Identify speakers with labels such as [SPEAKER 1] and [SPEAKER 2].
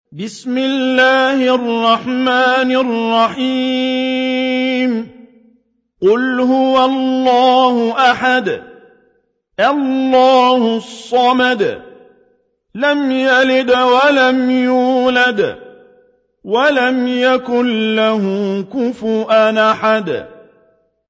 [SPEAKER 1] بسم الله الرحمن الرحيم قل هو الله أحد الله الصمد لم يلد ولم يولد ولم يكن له كفؤا أحد